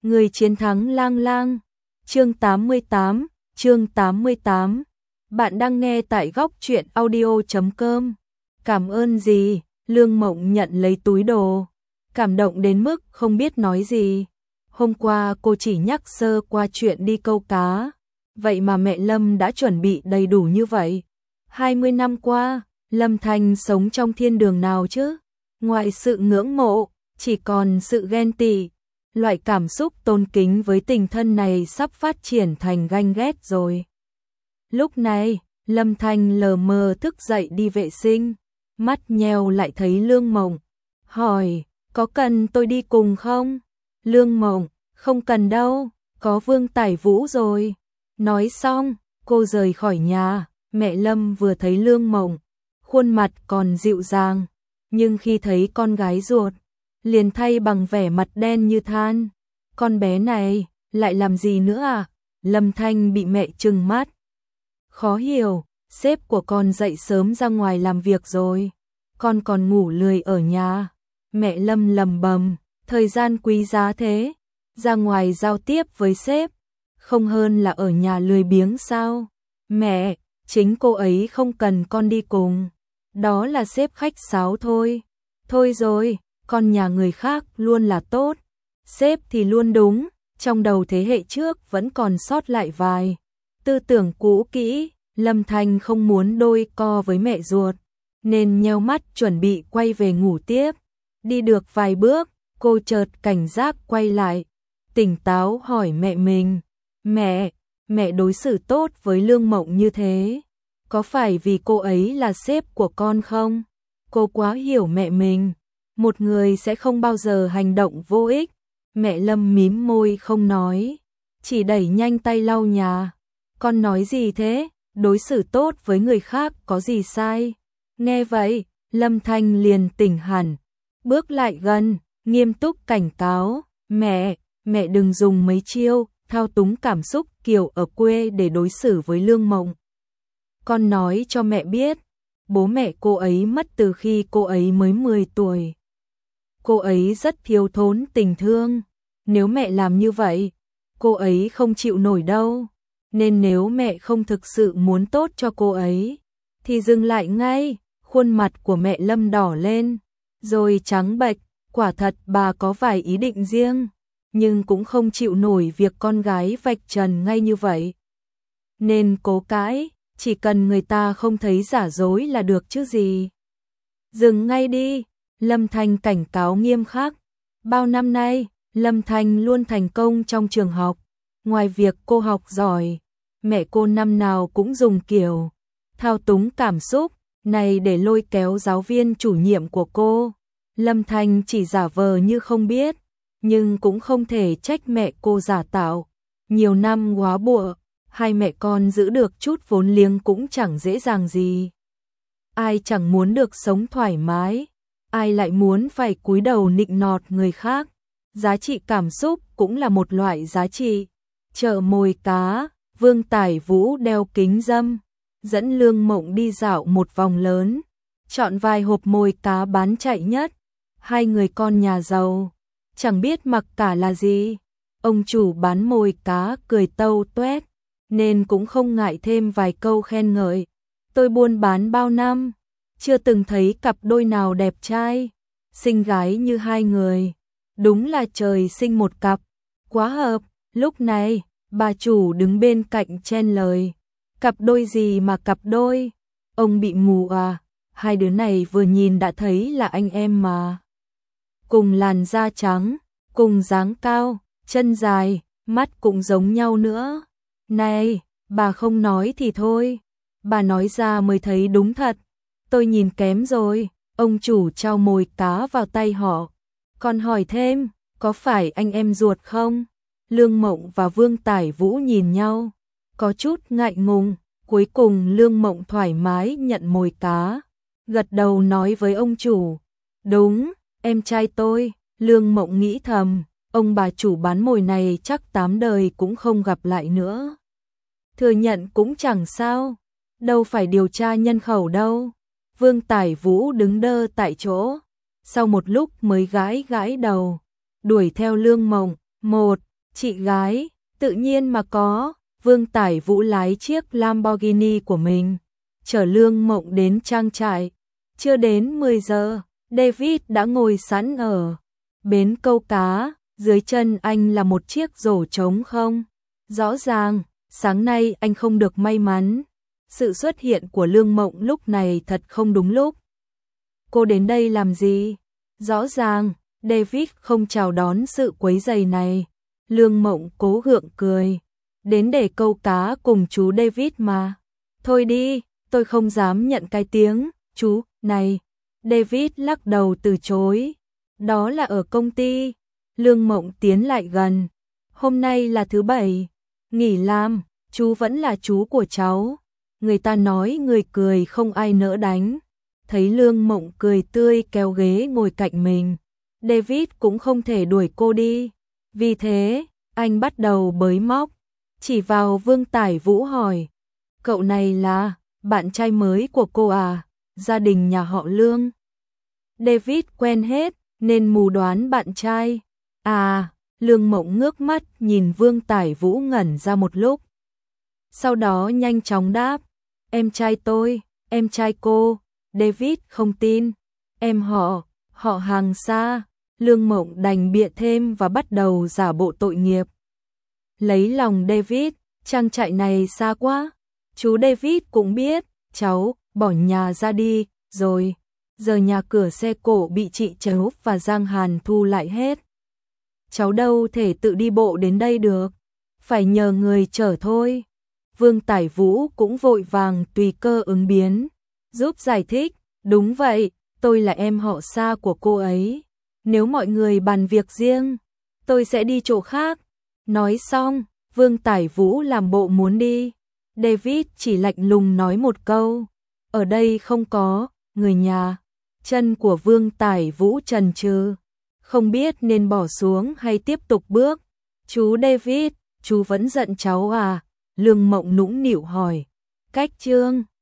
Người chiến thắng lang lang. Chương 88, chương 88. Bạn đang nghe tại góc truyện audio.com. Cảm ơn gì? Lương Mộng nhận lấy túi đồ, cảm động đến mức không biết nói gì. Hôm qua cô chỉ nhắc sơ qua chuyện đi câu cá, vậy mà mẹ Lâm đã chuẩn bị đầy đủ như vậy. 20 năm qua, Lâm Thành sống trong thiên đường nào chứ? Ngoài sự ngưỡng mộ, chỉ còn sự ghen tị. Loại cảm xúc tôn kính với tình thân này sắp phát triển thành ganh ghét rồi. Lúc này, Lâm Thành lờ mờ thức dậy đi vệ sinh, mắt nheo lại thấy Lương Mộng, hỏi, có cần tôi đi cùng không? Lương Mộng, không cần đâu, có Vương Tải Vũ rồi. Nói xong, cô rời khỏi nhà. Mẹ Lâm vừa thấy Lương Mộng, khuôn mặt còn dịu dàng, nhưng khi thấy con gái ruột, liền thay bằng vẻ mặt đen như than. Con bé này, lại làm gì nữa à? Lâm Thanh bị mẹ trừng mắt. Khó hiểu, sếp của con dậy sớm ra ngoài làm việc rồi, con còn ngủ lười ở nhà. Mẹ Lâm lầm bầm, thời gian quý giá thế, ra ngoài giao tiếp với sếp, không hơn là ở nhà lười biếng sao? Mẹ, chính cô ấy không cần con đi cùng, đó là sếp khách sáo thôi. Thôi rồi, con nhà người khác luôn là tốt, sếp thì luôn đúng, trong đầu thế hệ trước vẫn còn sót lại vài tư tưởng cũ kỹ. Lâm Thanh không muốn đôi co với mẹ ruột, nên nheo mắt chuẩn bị quay về ngủ tiếp. Đi được vài bước, cô chợt cảnh giác quay lại, tỉnh táo hỏi mẹ mình, mẹ đối xử tốt với Lương Mộng như thế, có phải vì cô ấy là sếp của con không? Cô quá hiểu mẹ mình, một người sẽ không bao giờ hành động vô ích. Mẹ Lâm mím môi không nói, chỉ đẩy nhanh tay lau nhà. Con nói gì thế? Đối xử tốt với người khác có gì sai? Nghe vậy, Lâm Thanh liền tỉnh hẳn, bước lại gần, nghiêm túc cảnh cáo, mẹ đừng dùng mấy chiêu thao túng cảm xúc kiểu ở quê để đối xử với Lương Mộng. Con nói cho mẹ biết, bố mẹ cô ấy mất từ khi cô ấy mới 10 tuổi. Cô ấy rất thiếu thốn tình thương, nếu mẹ làm như vậy, cô ấy không chịu nổi đâu. Nên nếu mẹ không thực sự muốn tốt cho cô ấy, thì dừng lại ngay. Khuôn mặt của mẹ Lâm đỏ lên, rồi trắng bệch. Quả thật bà có vài ý định riêng, nhưng cũng không chịu nổi việc con gái vạch trần ngay như vậy. Nên cố cãi, chỉ cần người ta không thấy giả dối là được chứ gì. Dừng ngay đi, Lâm Thanh cảnh cáo nghiêm khắc. Bao năm nay, Lâm Thanh luôn thành công trong trường học. Ngoài việc cô học giỏi, mẹ cô năm nào cũng dùng kiểu thao túng cảm xúc này để lôi kéo giáo viên chủ nhiệm của cô. Lâm Thanh chỉ giả vờ như không biết, nhưng cũng không thể trách mẹ cô giả tạo. Nhiều năm góa bụa, hai mẹ con giữ được chút vốn liếng cũng chẳng dễ dàng gì. Ai chẳng muốn được sống thoải mái, ai lại muốn phải cúi đầu nịnh nọt người khác. Giá trị cảm xúc cũng là một loại giá trị. Chợ mồi cá, Vương Tải Vũ đeo kính râm, dẫn Lương Mộng đi dạo một vòng lớn, chọn vài hộp mồi cá bán chạy nhất. Hai người con nhà giàu, chẳng biết mặc cả là gì. Ông chủ bán mồi cá cười tâu tuét, nên cũng không ngại thêm vài câu khen ngợi. Tôi buôn bán bao năm, chưa từng thấy cặp đôi nào đẹp trai, xinh gái như hai người. Đúng là trời sinh một cặp, quá hợp. Lúc này, bà chủ đứng bên cạnh chen lời. Cặp đôi gì mà cặp đôi? Ông bị mù à? Hai đứa này vừa nhìn đã thấy là anh em mà. Cùng làn da trắng, cùng dáng cao, chân dài, mắt cũng giống nhau nữa. Này, bà không nói thì thôi, bà nói ra mới thấy đúng thật. Tôi nhìn kém rồi. Ông chủ trao mồi cá vào tay họ, còn hỏi thêm, có phải anh em ruột không? Lương Mộng và Vương Tải Vũ nhìn nhau, có chút ngại ngùng. Cuối cùng Lương Mộng thoải mái nhận mồi cá, gật đầu nói với ông chủ, đúng, em trai tôi. Lương Mộng nghĩ thầm, ông bà chủ bán mồi này chắc 8 đời cũng không gặp lại nữa. Thừa nhận cũng chẳng sao, đâu phải điều tra nhân khẩu đâu. Vương Tải Vũ đứng đơ tại chỗ, sau một lúc mới gãi gãi đầu, đuổi theo Lương Mộng. Chị gái, tự nhiên mà có. Vương Tải Vũ lái chiếc Lamborghini của mình, chở Lương Mộng đến trang trại. Chưa đến 10 giờ, David đã ngồi sẵn ở bến câu cá, dưới chân anh là một chiếc rổ trống không. Rõ ràng, sáng nay anh không được may mắn. Sự xuất hiện của Lương Mộng lúc này thật không đúng lúc. Cô đến đây làm gì? Rõ ràng, David không chào đón sự quấy rầy này. Lương Mộng cố gượng cười. Đến để câu cá cùng chú David mà. Thôi đi, tôi không dám nhận cái tiếng, chú, này. David lắc đầu từ chối. Đó là ở công ty. Lương Mộng tiến lại gần. Hôm nay là thứ Bảy, nghỉ làm, chú vẫn là chú của cháu. Người ta nói người cười không ai nỡ đánh. Thấy Lương Mộng cười tươi kéo ghế ngồi cạnh mình, David cũng không thể đuổi cô đi. Vì thế, anh bắt đầu bới móc, chỉ vào Vương Tải Vũ hỏi. Cậu này là bạn trai mới của cô à? Gia đình nhà họ Lương. David quen hết, nên mù đoán bạn trai. À, Lương Mộng ngước mắt nhìn Vương Tải Vũ ngẩn ra một lúc. Sau đó nhanh chóng đáp. Em trai tôi, em trai cô. David không tin. Em họ hàng xa. Lương Mộng đành bịa thêm và bắt đầu giả bộ tội nghiệp. Lấy lòng David, trang trại này xa quá. Chú David cũng biết, cháu bỏ nhà ra đi, rồi. Giờ nhà cửa xe cổ bị chị Trần Úc và Giang Hàn thu lại hết. Cháu đâu thể tự đi bộ đến đây được. Phải nhờ người chở thôi. Vương Tải Vũ cũng vội vàng tùy cơ ứng biến, giúp giải thích. Đúng vậy, tôi là em họ xa của cô ấy. Nếu mọi người bàn việc riêng, tôi sẽ đi chỗ khác. Nói xong, Vương Tải Vũ làm bộ muốn đi. David chỉ lạnh lùng nói một câu. Ở đây không có người nhà. Chân của Vương Tải Vũ chần chừ, không biết nên bỏ xuống hay tiếp tục bước. Chú David, chú vẫn giận cháu à? Lương Mộng nũng nịu hỏi. Cách Trương